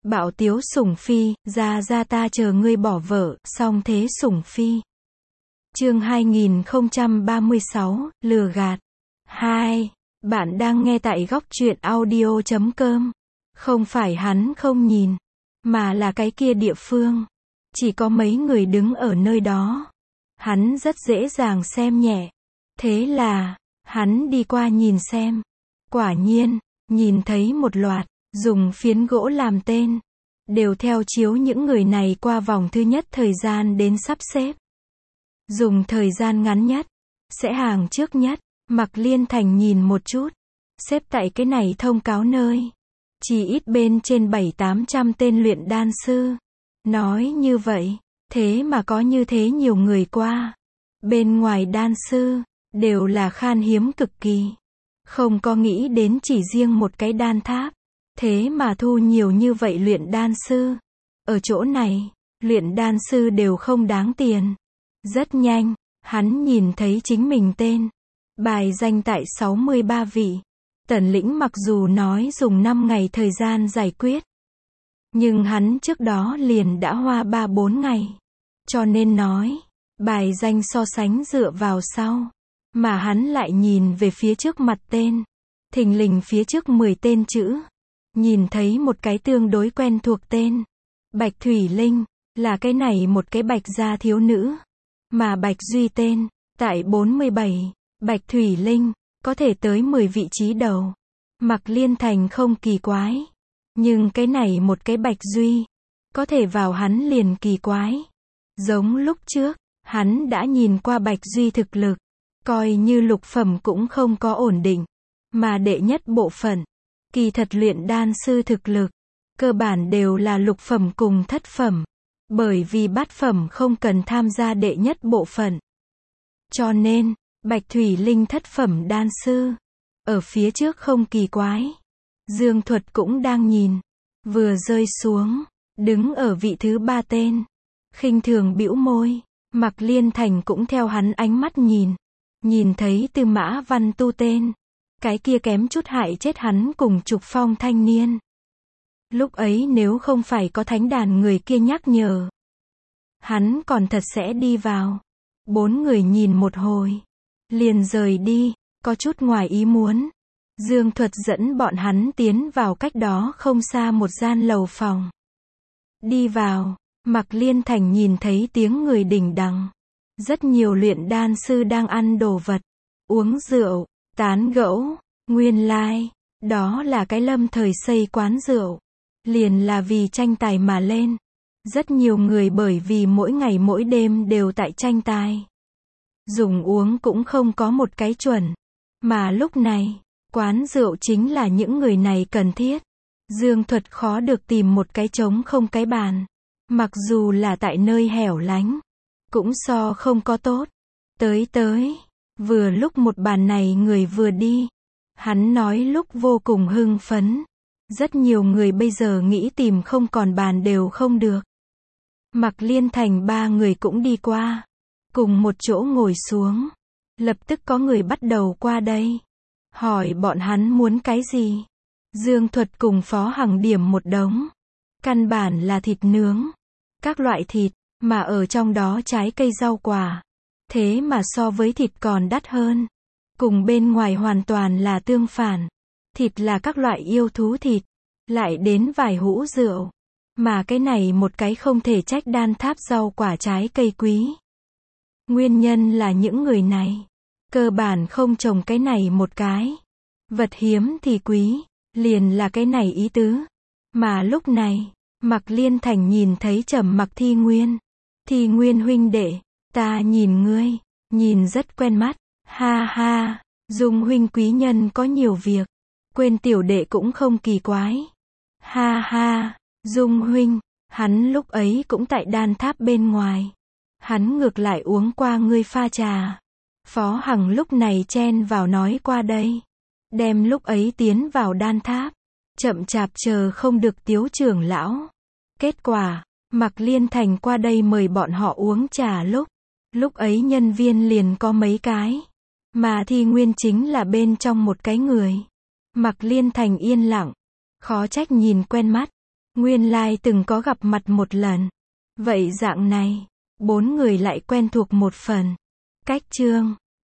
Bạo tiếu sủng phi, ra ta chờ ngươi bỏ vợ, song thế sủng phi. Chương 2036, lừa gạt. 2. Bạn đang nghe tại góc truyện audio.com. Không phải hắn không nhìn, mà là cái kia địa phương. Chỉ có mấy người đứng ở nơi đó. Hắn rất dễ dàng xem nhẹ. Thế là, hắn đi qua nhìn xem. Quả nhiên, nhìn thấy một loạt, dùng phiến gỗ làm tên. Đều theo chiếu những người này qua vòng thứ nhất thời gian đến sắp xếp. Dùng thời gian ngắn nhất, sẽ hàng trước nhất. Mạc Liên Thành nhìn một chút. Xếp tại cái này thông cáo nơi. Chỉ ít bên trên 700-800 tên luyện đan sư. Nói như vậy, thế mà có như thế nhiều người qua. Bên ngoài đan sư, đều là khan hiếm cực kỳ. Không có nghĩ đến chỉ riêng một cái đan tháp. Thế mà thu nhiều như vậy luyện đan sư. Ở chỗ này, luyện đan sư đều không đáng tiền. Rất nhanh, hắn nhìn thấy chính mình tên. Bài danh tại 63 vị. Tần Lĩnh mặc dù nói dùng 5 ngày thời gian giải quyết. Nhưng hắn trước đó liền đã hoa 3-4 ngày. Cho nên nói, bài danh so sánh dựa vào sau. Mà hắn lại nhìn về phía trước mặt tên. Thình lình phía trước 10 tên chữ. Nhìn thấy một cái tương đối quen thuộc tên. Bạch Thủy Linh, là cái này một cái bạch gia thiếu nữ. Mà Bạch Duy tên, tại 47, Bạch Thủy Linh, có thể tới 10 vị trí đầu. Mạc Liên Thành không kỳ quái. Nhưng cái này một cái Bạch Duy, có thể vào hắn liền kỳ quái. Giống lúc trước, hắn đã nhìn qua Bạch Duy thực lực. Coi như lục phẩm cũng không có ổn định. Mà đệ nhất bộ phận, kỳ thật luyện đan sư thực lực, cơ bản đều là lục phẩm cùng thất phẩm. Bởi vì bát phẩm không cần tham gia đệ nhất bộ phận. Cho nên, Bạch Thủy Linh thất phẩm đan sư. Ở phía trước không kỳ quái. Dương Thuật cũng đang nhìn. Vừa rơi xuống, đứng ở vị thứ 3 tên. Khinh thường bĩu môi. Mạc Liên Thành cũng theo hắn ánh mắt nhìn. Nhìn thấy Tư Mã Văn Tu tên. Cái kia kém chút hại chết hắn cùng Trục Phong thanh niên. Lúc ấy nếu không phải có thánh đàn người kia nhắc nhở, hắn còn thật sẽ đi vào. 4 người nhìn một hồi, liền rời đi, có chút ngoài ý muốn. Dương Thuật dẫn bọn hắn tiến vào cách đó không xa một gian lầu phòng. Đi vào, Mạc Liên Thành nhìn thấy tiếng người đỉnh đằng. Rất nhiều luyện đan sư đang ăn đồ vật, uống rượu, tán gẫu. Nguyên lai, đó là cái Lâm thời xây quán rượu. Liền là vì tranh tài mà lên. Rất nhiều người bởi vì mỗi ngày mỗi đêm đều tại tranh tài. Dùng uống cũng không có một cái chuẩn. Mà lúc này, quán rượu chính là những người này cần thiết. Dương Thuật khó được tìm một cái trống không cái bàn. Mặc dù là tại nơi hẻo lánh, cũng so không có tốt. Tới, vừa lúc một bàn này người vừa đi. Hắn nói lúc vô cùng hưng phấn. Rất nhiều người bây giờ nghĩ tìm không còn bàn đều không được. Mạc Liên Thành 3 người cũng đi qua. Cùng một chỗ ngồi xuống. Lập tức có người bắt đầu qua đây. Hỏi bọn hắn muốn cái gì. Dương Thuật cùng Phó Hằng điểm một đống. Căn bản là thịt nướng. Các loại thịt, mà ở trong đó trái cây rau quả. Thế mà so với thịt còn đắt hơn. Cùng bên ngoài hoàn toàn là tương phản. Thịt là các loại yêu thú thịt. Lại đến vài hũ rượu. Mà cái này một cái không thể trách đan tháp rau quả trái cây quý. Nguyên nhân là những người này. Cơ bản không trồng cái này một cái. Vật hiếm thì quý. Liền là cái này ý tứ. Mà lúc này, Mạc Liên Thành nhìn thấy Trầm Mặc Thi Nguyên. Thi Nguyên huynh đệ, ta nhìn ngươi. Nhìn rất quen mắt. Ha ha, Dung huynh quý nhân có nhiều việc. Quên tiểu đệ cũng không kỳ quái. Ha ha, Dung huynh, hắn lúc ấy cũng tại đan tháp bên ngoài. Hắn ngược lại uống qua ngươi pha trà. Phó Hằng lúc này chen vào nói qua đây. Đem lúc ấy tiến vào đan tháp. Chậm chạp chờ không được Tiếu trưởng lão. Kết quả, Mạc Liên Thành qua đây mời bọn họ uống trà lúc ấy nhân viên liền có mấy cái. Mà Thi Nguyên chính là bên trong một cái người. Mạc Liên Thành yên lặng. Khó trách nhìn quen mắt. Nguyên lai từng có gặp mặt một lần. Vậy dạng này, bốn người lại quen thuộc một phần. Cách chương